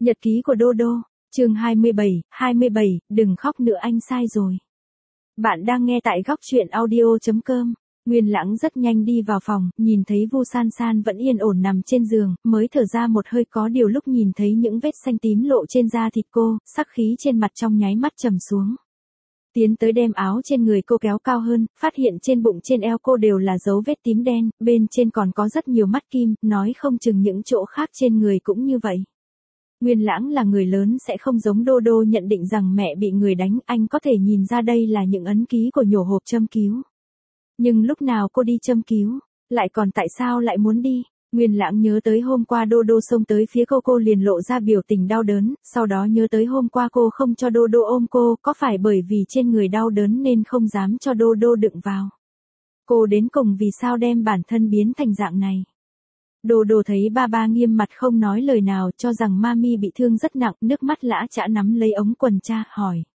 Nhật ký của Đô Đô, chương 27, đừng khóc nữa anh sai rồi. Bạn đang nghe tại góc truyện audio.com. Nguyên Lãng rất nhanh đi vào phòng, nhìn thấy Vu San San vẫn yên ổn nằm trên giường, mới thở ra một hơi, có điều lúc nhìn thấy những vết xanh tím lộ trên da thịt cô, sắc khí trên mặt trong nháy mắt trầm xuống. Tiến tới đem áo trên người cô kéo cao hơn, phát hiện trên bụng trên eo cô đều là dấu vết tím đen, bên trên còn có rất nhiều mắt kim, nói không chừng những chỗ khác trên người cũng như vậy. Nguyên Lãng là người lớn sẽ không giống Đô Đô nhận định rằng mẹ bị người đánh, anh có thể nhìn ra đây là những ấn ký của nhổ hộp châm cứu. Nhưng lúc nào cô đi châm cứu, lại còn tại sao lại muốn đi? Nguyên Lãng nhớ tới hôm qua Đô Đô xông tới phía cô liền lộ ra biểu tình đau đớn, sau đó nhớ tới hôm qua cô không cho Đô Đô ôm cô, có phải bởi vì trên người đau đớn nên không dám cho Đô Đô đựng vào? Cô đến cùng vì sao đem bản thân biến thành dạng này? Đô Đô thấy ba nghiêm mặt không nói lời nào, cho rằng Mami bị thương rất nặng, nước mắt lã chã nắm lấy ống quần cha, hỏi.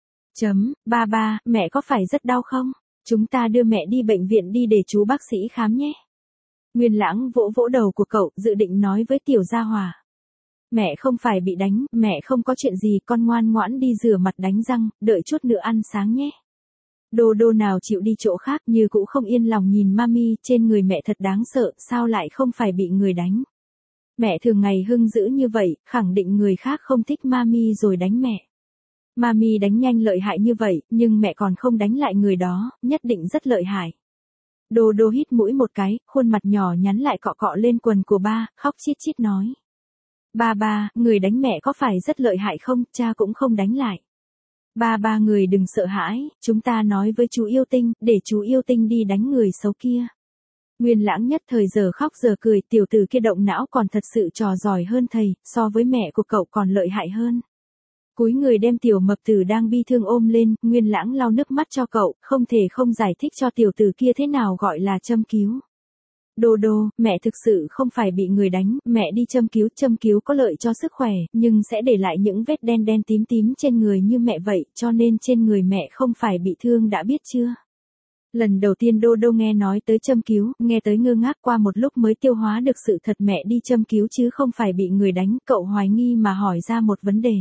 Ba, mẹ có phải rất đau không? Chúng ta đưa mẹ đi bệnh viện đi để chú bác sĩ khám nhé. Nguyên Lãng vỗ vỗ đầu của cậu, dự định nói với Tiểu Gia Hòa. Mẹ không phải bị đánh, mẹ không có chuyện gì, con ngoan ngoãn đi rửa mặt đánh răng, đợi chút nữa ăn sáng nhé. Đô Đô nào chịu đi chỗ khác, như cũ không yên lòng nhìn Mami, trên người mẹ thật đáng sợ, sao lại không phải bị người đánh. Mẹ thường ngày hưng dữ như vậy, khẳng định người khác không thích Mami rồi đánh mẹ. Mami đánh nhanh lợi hại như vậy, nhưng mẹ còn không đánh lại người đó, nhất định rất lợi hại. Đô Đô hít mũi một cái, khuôn mặt nhỏ nhắn lại cọ cọ lên quần của ba, khóc chít chít nói. Ba, người đánh mẹ có phải rất lợi hại không, cha cũng không đánh lại. Ba người đừng sợ hãi, chúng ta nói với chú Yêu Tinh, để chú Yêu Tinh đi đánh người xấu kia. Nguyên Lãng nhất thời giờ khóc giờ cười, tiểu tử kia động não còn thật sự trò giỏi hơn thầy, so với mẹ của cậu còn lợi hại hơn. Cúi người đem tiểu mập tử đang bi thương ôm lên, Nguyên Lãng lau nước mắt cho cậu, không thể không giải thích cho tiểu tử kia thế nào gọi là châm cứu. Đô Đô, mẹ thực sự không phải bị người đánh, mẹ đi châm cứu có lợi cho sức khỏe, nhưng sẽ để lại những vết đen đen tím tím trên người như mẹ vậy, cho nên trên người mẹ không phải bị thương đã biết chưa? Lần đầu tiên Đô Đô nghe nói tới châm cứu, nghe tới ngơ ngác, qua một lúc mới tiêu hóa được sự thật mẹ đi châm cứu chứ không phải bị người đánh, cậu hoài nghi mà hỏi ra một vấn đề.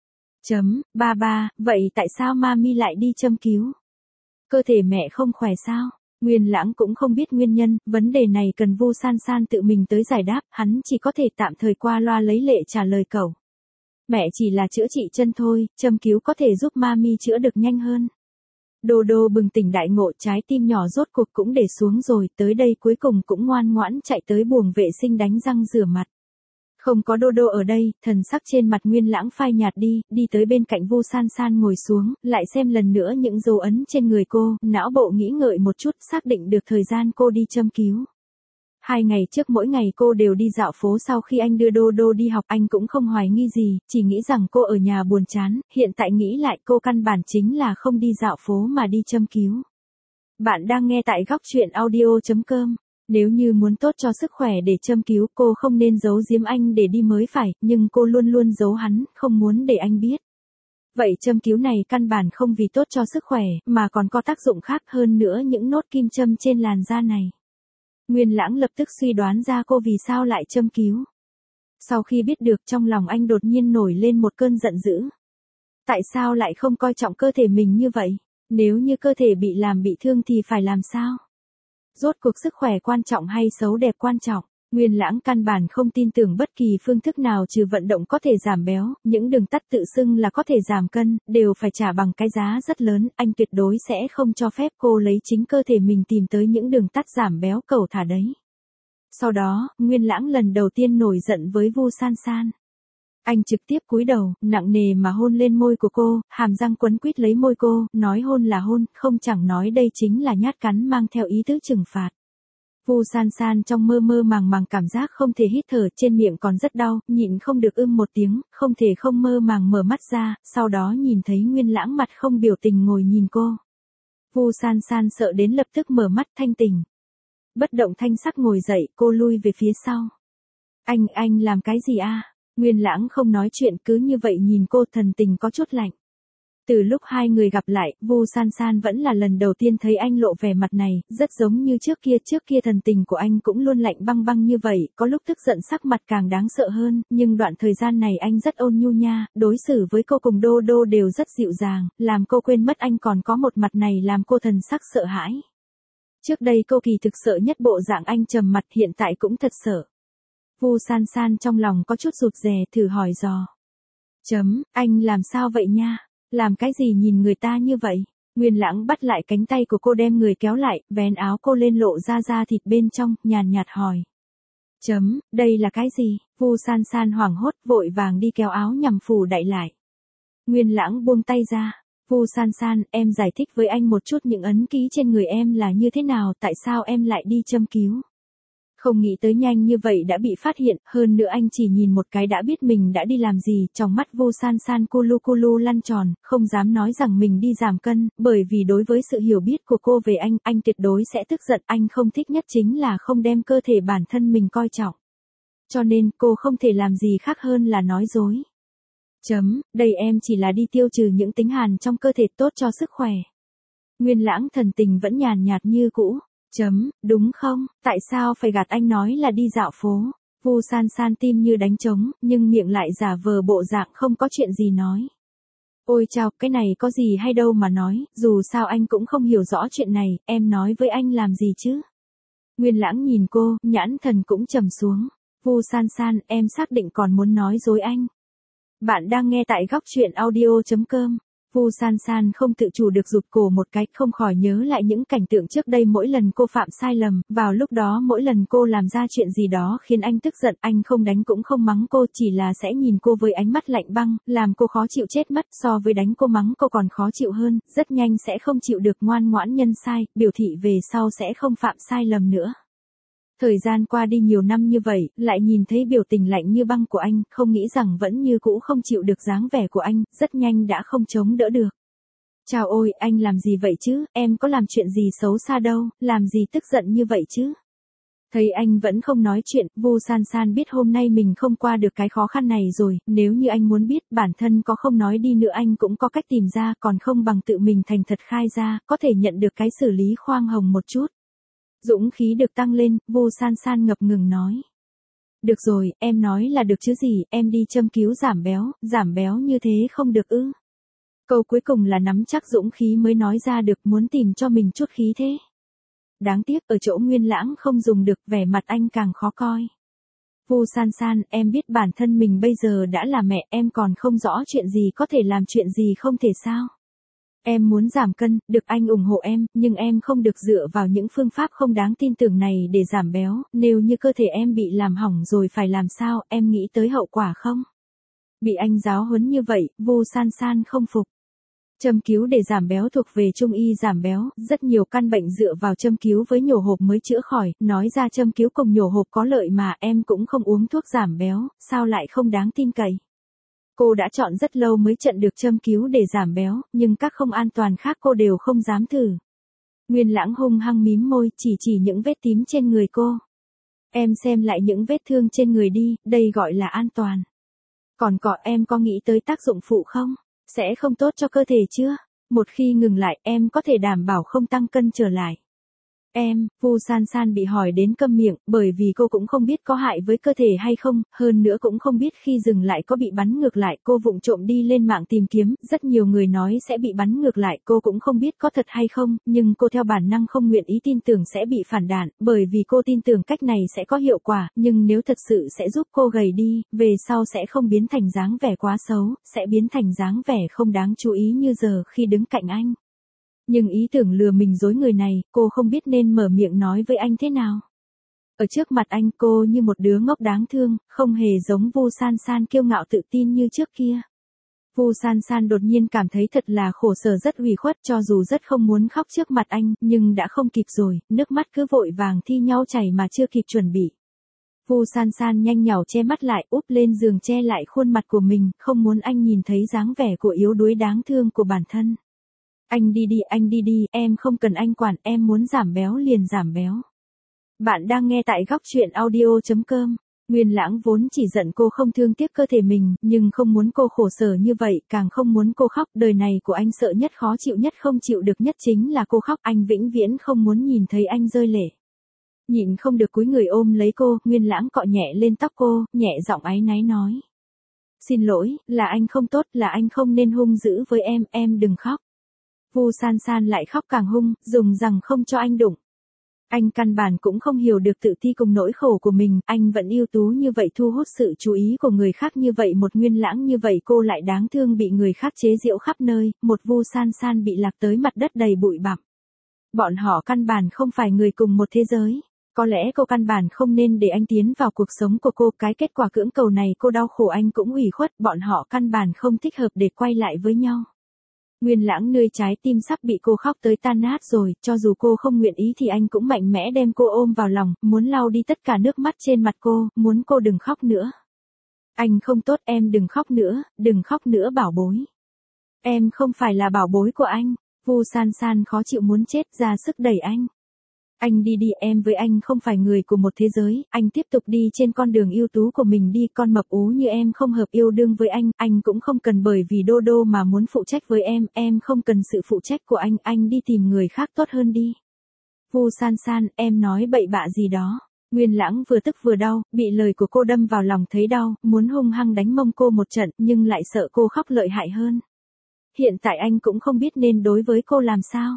Ba, vậy tại sao Mami lại đi châm cứu? Cơ thể mẹ không khỏe sao? Nguyên Lãng cũng không biết nguyên nhân, vấn đề này cần Vu San San tự mình tới giải đáp, hắn chỉ có thể tạm thời qua loa lấy lệ trả lời cậu. Mẹ chỉ là chữa trị chân thôi, châm cứu có thể giúp Mami chữa được nhanh hơn. Đô Đô bừng tỉnh đại ngộ, trái tim nhỏ rốt cuộc cũng để xuống rồi, tới đây cuối cùng cũng ngoan ngoãn chạy tới buồng vệ sinh đánh răng rửa mặt. Không có Đô Đô ở đây, thần sắc trên mặt Nguyên Lãng phai nhạt đi tới bên cạnh Vu San San ngồi xuống, lại xem lần nữa những dấu ấn trên người cô, não bộ nghĩ ngợi một chút, xác định được thời gian cô đi châm cứu. 2 ngày trước mỗi ngày cô đều đi dạo phố, sau khi anh đưa Đô Đô đi học anh cũng không hoài nghi gì, chỉ nghĩ rằng cô ở nhà buồn chán, hiện tại nghĩ lại cô căn bản chính là không đi dạo phố mà đi châm cứu. Bạn đang nghe tại góc truyện audio.com. Nếu như muốn tốt cho sức khỏe để châm cứu, cô không nên giấu giếm anh để đi mới phải, nhưng cô luôn luôn giấu hắn, không muốn để anh biết. Vậy châm cứu này căn bản không vì tốt cho sức khỏe, mà còn có tác dụng khác hơn nữa, những nốt kim châm trên làn da này. Nguyên Lãng lập tức suy đoán ra cô vì sao lại châm cứu. Sau khi biết được, trong lòng anh đột nhiên nổi lên một cơn giận dữ. Tại sao lại không coi trọng cơ thể mình như vậy? Nếu như cơ thể bị làm bị thương thì phải làm sao? Rốt cuộc sức khỏe quan trọng hay xấu đẹp quan trọng? Nguyên Lãng căn bản không tin tưởng bất kỳ phương thức nào trừ vận động có thể giảm béo, những đường tắt tự xưng là có thể giảm cân, đều phải trả bằng cái giá rất lớn, anh tuyệt đối sẽ không cho phép cô lấy chính cơ thể mình tìm tới những đường tắt giảm béo cẩu thả đấy. Sau đó, Nguyên Lãng lần đầu tiên nổi giận với Vu San San. Anh trực tiếp cúi đầu, nặng nề mà hôn lên môi của cô, hàm răng quấn quýt lấy môi cô, nói hôn là hôn, không chẳng nói đây chính là nhát cắn mang theo ý tứ trừng phạt. Vu San San trong mơ màng cảm giác không thể hít thở, trên miệng còn rất đau, nhịn không được một tiếng, không thể không mơ màng mở mắt ra, sau đó nhìn thấy Nguyên Lãng mặt không biểu tình ngồi nhìn cô. Vu San San sợ đến lập tức mở mắt thanh tỉnh. Bất động thanh sắc ngồi dậy, cô lui về phía sau. Anh làm cái gì à? Nguyên Lãng không nói chuyện, cứ như vậy nhìn cô, thần tình có chút lạnh. Từ lúc hai người gặp lại, Vu San San vẫn là lần đầu tiên thấy anh lộ vẻ mặt này, rất giống như trước kia thần tình của anh cũng luôn lạnh băng băng như vậy, có lúc tức giận sắc mặt càng đáng sợ hơn, nhưng đoạn thời gian này anh rất ôn nhu nha, đối xử với cô cùng Đô Đô đều rất dịu dàng, làm cô quên mất anh còn có một mặt này làm cô thần sắc sợ hãi. Trước đây cô kỳ thực sợ nhất bộ dạng anh trầm mặt, hiện tại cũng thật sợ. Vu San San trong lòng có chút rụt rè, thử hỏi dò. Anh làm sao vậy nha? Làm cái gì nhìn người ta như vậy? Nguyên Lãng bắt lại cánh tay của cô đem người kéo lại, vén áo cô lên lộ ra da thịt bên trong, nhàn nhạt hỏi. Đây là cái gì? Vu San San hoảng hốt, vội vàng đi kéo áo nhằm phủ đậy lại. Nguyên Lãng buông tay ra. Vu San San, em giải thích với anh một chút những ấn ký trên người em là như thế nào, tại sao em lại đi châm cứu? Không nghĩ tới nhanh như vậy đã bị phát hiện, hơn nữa anh chỉ nhìn một cái đã biết mình đã đi làm gì, trong mắt Vu San San cu lu lăn tròn, không dám nói rằng mình đi giảm cân, bởi vì đối với sự hiểu biết của cô về anh tuyệt đối sẽ tức giận, anh không thích nhất chính là không đem cơ thể bản thân mình coi trọng. Cho nên, cô không thể làm gì khác hơn là nói dối. Đây em chỉ là đi tiêu trừ những tính hàn trong cơ thể tốt cho sức khỏe. Nguyên Lãng thần tình vẫn nhàn nhạt như cũ. Đúng không, tại sao phải gạt anh nói là đi dạo phố? Vu San San tim như đánh trống, nhưng miệng lại giả vờ bộ dạng không có chuyện gì nói. Ôi chao, cái này có gì hay đâu mà nói, dù sao anh cũng không hiểu rõ chuyện này, em nói với anh làm gì chứ? Nguyên Lãng nhìn cô, nhãn thần cũng trầm xuống. Vu San San, em xác định còn muốn nói dối anh. Bạn đang nghe tại góc truyện audio.com. Vu San San không tự chủ được rụt cổ một cái, không khỏi nhớ lại những cảnh tượng trước đây mỗi lần cô phạm sai lầm, vào lúc đó mỗi lần cô làm ra chuyện gì đó khiến anh tức giận, anh không đánh cũng không mắng cô, chỉ là sẽ nhìn cô với ánh mắt lạnh băng, làm cô khó chịu chết mất, so với đánh cô mắng cô còn khó chịu hơn, rất nhanh sẽ không chịu được ngoan ngoãn nhân sai, biểu thị về sau sẽ không phạm sai lầm nữa. Thời gian qua đi nhiều năm như vậy, lại nhìn thấy biểu tình lạnh như băng của anh, không nghĩ rằng vẫn như cũ không chịu được dáng vẻ của anh, rất nhanh đã không chống đỡ được. Chào ôi, anh làm gì vậy chứ, em có làm chuyện gì xấu xa đâu, làm gì tức giận như vậy chứ? Thấy anh vẫn không nói chuyện, Vu San San biết hôm nay mình không qua được cái khó khăn này rồi, nếu như anh muốn biết bản thân có không nói đi nữa anh cũng có cách tìm ra, còn không bằng tự mình thành thật khai ra, có thể nhận được cái xử lý khoan hồng một chút. Dũng khí được tăng lên, Vu San San ngập ngừng nói. Được rồi, em nói là được chứ gì, em đi châm cứu giảm béo như thế không được ư. Câu cuối cùng là nắm chắc dũng khí mới nói ra được, muốn tìm cho mình chút khí thế. Đáng tiếc ở chỗ Nguyên Lãng không dùng được, vẻ mặt anh càng khó coi. Vu San San, em biết bản thân mình bây giờ đã là mẹ, em còn không rõ chuyện gì có thể làm chuyện gì không thể sao. Em muốn giảm cân, được anh ủng hộ em, nhưng em không được dựa vào những phương pháp không đáng tin tưởng này để giảm béo, nếu như cơ thể em bị làm hỏng rồi phải làm sao, em nghĩ tới hậu quả không? Bị anh giáo huấn như vậy, Vu San San không phục. Châm cứu để giảm béo thuộc về trung y giảm béo, rất nhiều căn bệnh dựa vào châm cứu với nhổ hộp mới chữa khỏi, nói ra châm cứu cùng nhổ hộp có lợi mà em cũng không uống thuốc giảm béo, sao lại không đáng tin cậy? Cô đã chọn rất lâu mới chọn được châm cứu để giảm béo, nhưng các không an toàn khác cô đều không dám thử. Nguyên Lãng hung hăng mím môi, chỉ những vết tím trên người cô. Em xem lại những vết thương trên người đi, đây gọi là an toàn. Còn em có nghĩ tới tác dụng phụ không? Sẽ không tốt cho cơ thể chưa? Một khi ngừng lại, em có thể đảm bảo không tăng cân trở lại. Vu San San bị hỏi đến câm miệng, bởi vì cô cũng không biết có hại với cơ thể hay không, hơn nữa cũng không biết khi dừng lại có bị bắn ngược lại, cô vụng trộm đi lên mạng tìm kiếm, rất nhiều người nói sẽ bị bắn ngược lại, cô cũng không biết có thật hay không, nhưng cô theo bản năng không nguyện ý tin tưởng sẽ bị phản đạn, bởi vì cô tin tưởng cách này sẽ có hiệu quả, nhưng nếu thật sự sẽ giúp cô gầy đi, về sau sẽ không biến thành dáng vẻ quá xấu, sẽ biến thành dáng vẻ không đáng chú ý như giờ khi đứng cạnh anh. Nhưng ý tưởng lừa mình dối người này, cô không biết nên mở miệng nói với anh thế nào. Ở trước mặt anh cô như một đứa ngốc đáng thương, không hề giống Vu San San kiêu ngạo tự tin như trước kia. Vu San San đột nhiên cảm thấy thật là khổ sở, rất ủy khuất, cho dù rất không muốn khóc trước mặt anh, nhưng đã không kịp rồi, nước mắt cứ vội vàng thi nhau chảy mà chưa kịp chuẩn bị. Vu San San nhanh nhảu che mắt lại, úp lên giường che lại khuôn mặt của mình, không muốn anh nhìn thấy dáng vẻ của yếu đuối đáng thương của bản thân. Anh đi đi, em không cần anh quản, em muốn giảm béo liền giảm béo. Bạn đang nghe tại góc truyện audio.com. Nguyên Lãng vốn chỉ giận cô không thương tiếc cơ thể mình, nhưng không muốn cô khổ sở như vậy, càng không muốn cô khóc. Đời này của anh sợ nhất, khó chịu nhất, không chịu được nhất chính là cô khóc. Anh vĩnh viễn không muốn nhìn thấy anh rơi lệ. Nhịn không được cúi người ôm lấy cô, Nguyên Lãng cọ nhẹ lên tóc cô, nhẹ giọng áy náy nói. Xin lỗi, là anh không tốt, là anh không nên hung dữ với em đừng khóc. Vu San San lại khóc càng hung, dùng rằng không cho anh đụng. Anh căn bản cũng không hiểu được tự ti cùng nỗi khổ của mình, anh vẫn ưu tú như vậy, thu hút sự chú ý của người khác như vậy, một Nguyên Lãng như vậy, cô lại đáng thương bị người khác chế giễu khắp nơi, một Vu San San bị lạc tới mặt đất đầy bụi bặm. Bọn họ căn bản không phải người cùng một thế giới. Có lẽ cô căn bản không nên để anh tiến vào cuộc sống của cô, cái kết quả cưỡng cầu này cô đau khổ, anh cũng ủy khuất, bọn họ căn bản không thích hợp để quay lại với nhau. Nguyên Lãng nơi trái tim sắp bị cô khóc tới tan nát rồi, cho dù cô không nguyện ý thì anh cũng mạnh mẽ đem cô ôm vào lòng, muốn lau đi tất cả nước mắt trên mặt cô, muốn cô đừng khóc nữa. Anh không tốt, em đừng khóc nữa bảo bối. Em không phải là bảo bối của anh. Vu San San khó chịu muốn chết, ra sức đẩy anh. Anh đi đi, em với anh không phải người của một thế giới, anh tiếp tục đi trên con đường ưu tú của mình đi, con mập ú như em không hợp yêu đương với anh cũng không cần bởi vì Đô Đô mà muốn phụ trách với em không cần sự phụ trách của anh đi tìm người khác tốt hơn đi. Vu San San, em nói bậy bạ gì đó. Nguyên Lãng vừa tức vừa đau, bị lời của cô đâm vào lòng thấy đau, muốn hung hăng đánh mông cô một trận, nhưng lại sợ cô khóc lợi hại hơn. Hiện tại anh cũng không biết nên đối với cô làm sao.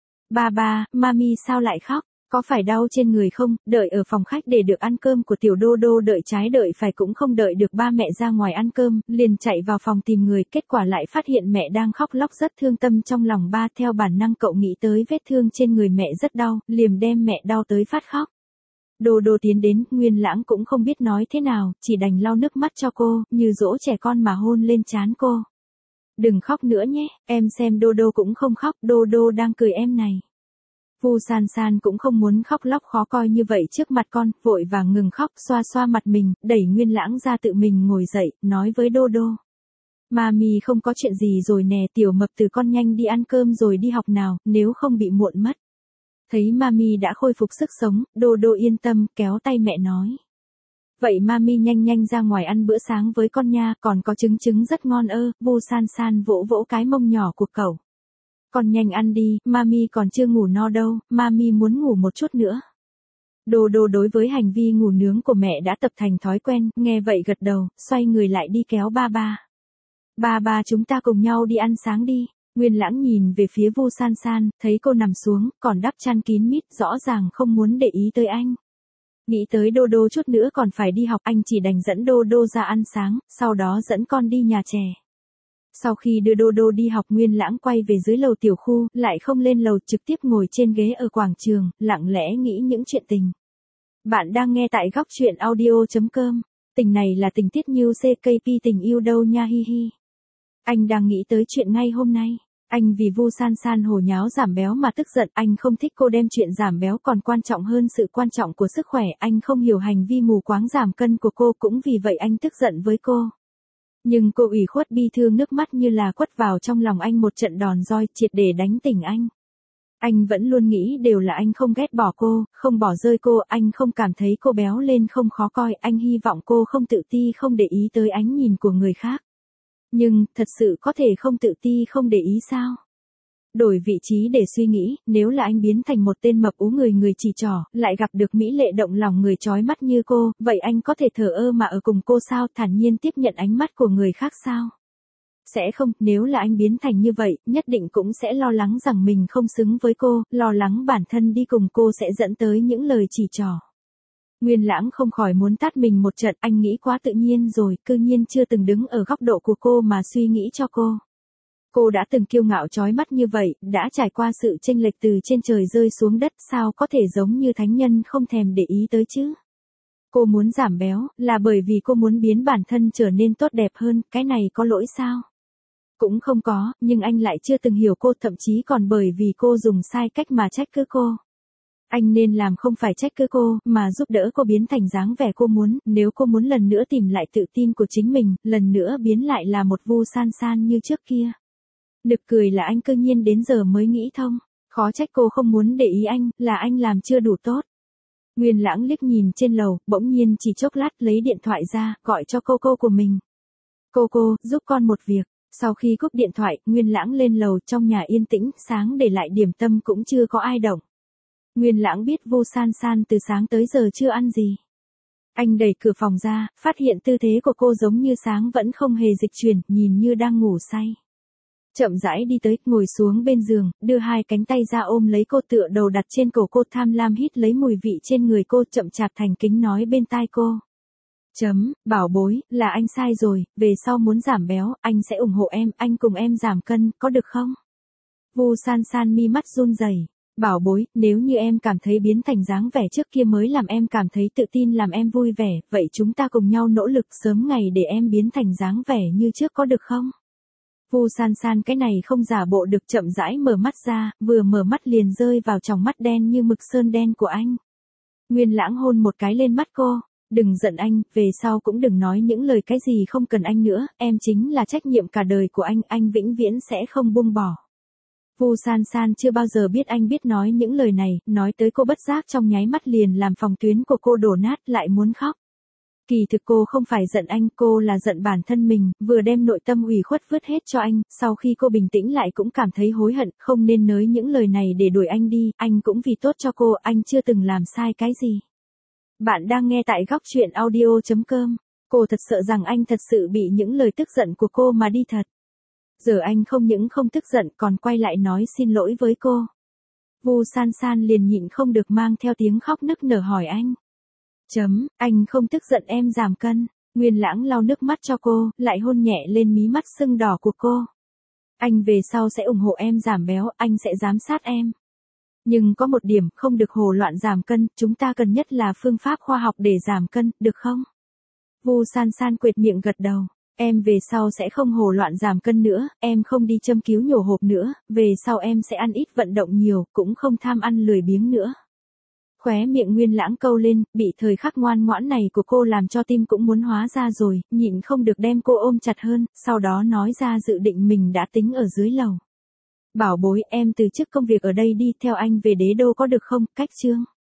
Ba, mami sao lại khóc? Có phải đau trên người không? Đợi ở phòng khách để được ăn cơm của tiểu Đô Đô, đợi trái đợi phải cũng không đợi được ba mẹ ra ngoài ăn cơm, liền chạy vào phòng tìm người, kết quả lại phát hiện mẹ đang khóc lóc rất thương tâm trong lòng ba, theo bản năng cậu nghĩ tới vết thương trên người mẹ rất đau, liền đem mẹ đau tới phát khóc. Đô Đô tiến đến, Nguyên Lãng cũng không biết nói thế nào, chỉ đành lau nước mắt cho cô, như dỗ trẻ con mà hôn lên trán cô. Đừng khóc nữa nhé, em xem Đô Đô cũng không khóc, Đô Đô đang cười em này. Vu San San cũng không muốn khóc lóc khó coi như vậy trước mặt con, vội vàng ngừng khóc, xoa xoa mặt mình, đẩy Nguyên Lãng ra tự mình ngồi dậy, nói với Đô Đô. Mami không có chuyện gì rồi nè, tiểu mập từ con nhanh đi ăn cơm rồi đi học nào, nếu không bị muộn mất. Thấy Mami đã khôi phục sức sống, Đô Đô yên tâm, kéo tay mẹ nói. Vậy Mami nhanh ra ngoài ăn bữa sáng với con nha, còn có trứng rất ngon ơ. Vu San San vỗ vỗ cái mông nhỏ của cậu. Con nhanh ăn đi, Mami còn chưa ngủ no đâu, Mami muốn ngủ một chút nữa. Đô Đô đối với hành vi ngủ nướng của mẹ đã tập thành thói quen, nghe vậy gật đầu, xoay người lại đi kéo ba. Ba chúng ta cùng nhau đi ăn sáng đi. Nguyên Lãng nhìn về phía Vu San San, thấy cô nằm xuống, còn đắp chăn kín mít, rõ ràng không muốn để ý tới anh. Nghĩ tới Đô Đô chút nữa còn phải đi học, anh chỉ đành dẫn Đô Đô ra ăn sáng, sau đó dẫn con đi nhà trẻ. Sau khi đưa Đô Đô đi học, Nguyên Lãng quay về dưới lầu tiểu khu, lại không lên lầu, trực tiếp ngồi trên ghế ở quảng trường, lặng lẽ nghĩ những chuyện tình. Bạn đang nghe tại góc truyện audio.com. Tình này là tình tiết như CKP tình yêu đâu nha hi hi. Anh đang nghĩ tới chuyện ngay hôm nay. Anh vì Vu San San hồ nháo giảm béo mà tức giận, anh không thích cô đem chuyện giảm béo còn quan trọng hơn sự quan trọng của sức khỏe, anh không hiểu hành vi mù quáng giảm cân của cô, cũng vì vậy anh tức giận với cô. Nhưng cô ủy khuất bi thương, nước mắt như là quất vào trong lòng anh một trận đòn roi, triệt để đánh tỉnh anh. Anh vẫn luôn nghĩ đều là anh không ghét bỏ cô, không bỏ rơi cô, anh không cảm thấy cô béo lên không khó coi, anh hy vọng cô không tự ti, không để ý tới ánh nhìn của người khác. Nhưng, thật sự có thể không tự ti không để ý sao? Đổi vị trí để suy nghĩ, nếu là anh biến thành một tên mập ú người chỉ trỏ, lại gặp được mỹ lệ động lòng người chói mắt như cô, vậy anh có thể thờ ơ mà ở cùng cô sao, thản nhiên tiếp nhận ánh mắt của người khác sao? Sẽ không, nếu là anh biến thành như vậy, nhất định cũng sẽ lo lắng rằng mình không xứng với cô, lo lắng bản thân đi cùng cô sẽ dẫn tới những lời chỉ trỏ. Nguyên Lãng không khỏi muốn tát mình một trận, anh nghĩ quá tự nhiên rồi, cư nhiên chưa từng đứng ở góc độ của cô mà suy nghĩ cho cô. Cô đã từng kiêu ngạo chói mắt như vậy, đã trải qua sự chênh lệch từ trên trời rơi xuống đất, sao có thể giống như thánh nhân không thèm để ý tới chứ? Cô muốn giảm béo, là bởi vì cô muốn biến bản thân trở nên tốt đẹp hơn, cái này có lỗi sao? Cũng không có, nhưng anh lại chưa từng hiểu cô, thậm chí còn bởi vì cô dùng sai cách mà trách cứ cô. Anh nên làm không phải trách cứ cô, mà giúp đỡ cô biến thành dáng vẻ cô muốn, nếu cô muốn lần nữa tìm lại tự tin của chính mình, lần nữa biến lại là một Vu San San như trước kia. Nực cười là anh cư nhiên đến giờ mới nghĩ thông, khó trách cô không muốn để ý anh, là anh làm chưa đủ tốt. Nguyên Lãng liếc nhìn trên lầu, bỗng nhiên chỉ chốc lát lấy điện thoại ra, gọi cho cô của mình. Cô, giúp con một việc. Sau khi cúp điện thoại, Nguyên Lãng lên lầu, trong nhà yên tĩnh, sáng để lại điểm tâm cũng chưa có ai động. Nguyên Lãng biết Vu San San từ sáng tới giờ chưa ăn gì. Anh đẩy cửa phòng ra, phát hiện tư thế của cô giống như sáng vẫn không hề dịch chuyển, nhìn như đang ngủ say. Chậm rãi đi tới, ngồi xuống bên giường, đưa hai cánh tay ra ôm lấy cô, tựa đầu đặt trên cổ cô, tham lam hít lấy mùi vị trên người cô, chậm chạp thành kính nói bên tai cô. Bảo bối, là anh sai rồi, về sau muốn giảm béo, anh sẽ ủng hộ em, anh cùng em giảm cân, có được không? Vu San San mi mắt run rẩy. Bảo bối, nếu như em cảm thấy biến thành dáng vẻ trước kia mới làm em cảm thấy tự tin, làm em vui vẻ, vậy chúng ta cùng nhau nỗ lực sớm ngày để em biến thành dáng vẻ như trước, có được không? Vu San San cái này không giả bộ được, chậm rãi mở mắt ra, vừa mở mắt liền rơi vào tròng mắt đen như mực sơn đen của anh. Nguyên Lãng hôn một cái lên mắt cô. Đừng giận anh, về sau cũng đừng nói những lời cái gì không cần anh nữa, em chính là trách nhiệm cả đời của anh vĩnh viễn sẽ không buông bỏ. Vu San San chưa bao giờ biết anh biết nói những lời này, nói tới cô bất giác trong nháy mắt liền làm phòng tuyến của cô đổ nát, lại muốn khóc. Kỳ thực cô không phải giận anh, cô là giận bản thân mình, vừa đem nội tâm ủy khuất vứt hết cho anh, sau khi cô bình tĩnh lại cũng cảm thấy hối hận, không nên nói những lời này để đuổi anh đi, anh cũng vì tốt cho cô, anh chưa từng làm sai cái gì. Bạn đang nghe tại góc truyện audio.com. Cô thật sợ rằng anh thật sự bị những lời tức giận của cô mà đi thật. Giờ anh không những không tức giận còn quay lại nói xin lỗi với cô. Vu San San liền nhịn không được mang theo tiếng khóc nức nở hỏi anh. Anh không tức giận em giảm cân. Nguyên Lãng lau nước mắt cho cô, lại hôn nhẹ lên mí mắt sưng đỏ của cô. Anh về sau sẽ ủng hộ em giảm béo, anh sẽ giám sát em. Nhưng có một điểm, không được hồ loạn giảm cân, chúng ta cần nhất là phương pháp khoa học để giảm cân, được không? Vu San San quệt miệng gật đầu. Em về sau sẽ không hồ loạn giảm cân nữa, em không đi châm cứu nhổ hộp nữa, về sau em sẽ ăn ít vận động nhiều, cũng không tham ăn lười biếng nữa. Khóe miệng Nguyên Lãng câu lên, bị thời khắc ngoan ngoãn này của cô làm cho tim cũng muốn hóa ra rồi, nhịn không được đem cô ôm chặt hơn, sau đó nói ra dự định mình đã tính ở dưới lầu. Bảo bối, em từ chức công việc ở đây đi, theo anh về Đế Đô có được không, cách chương.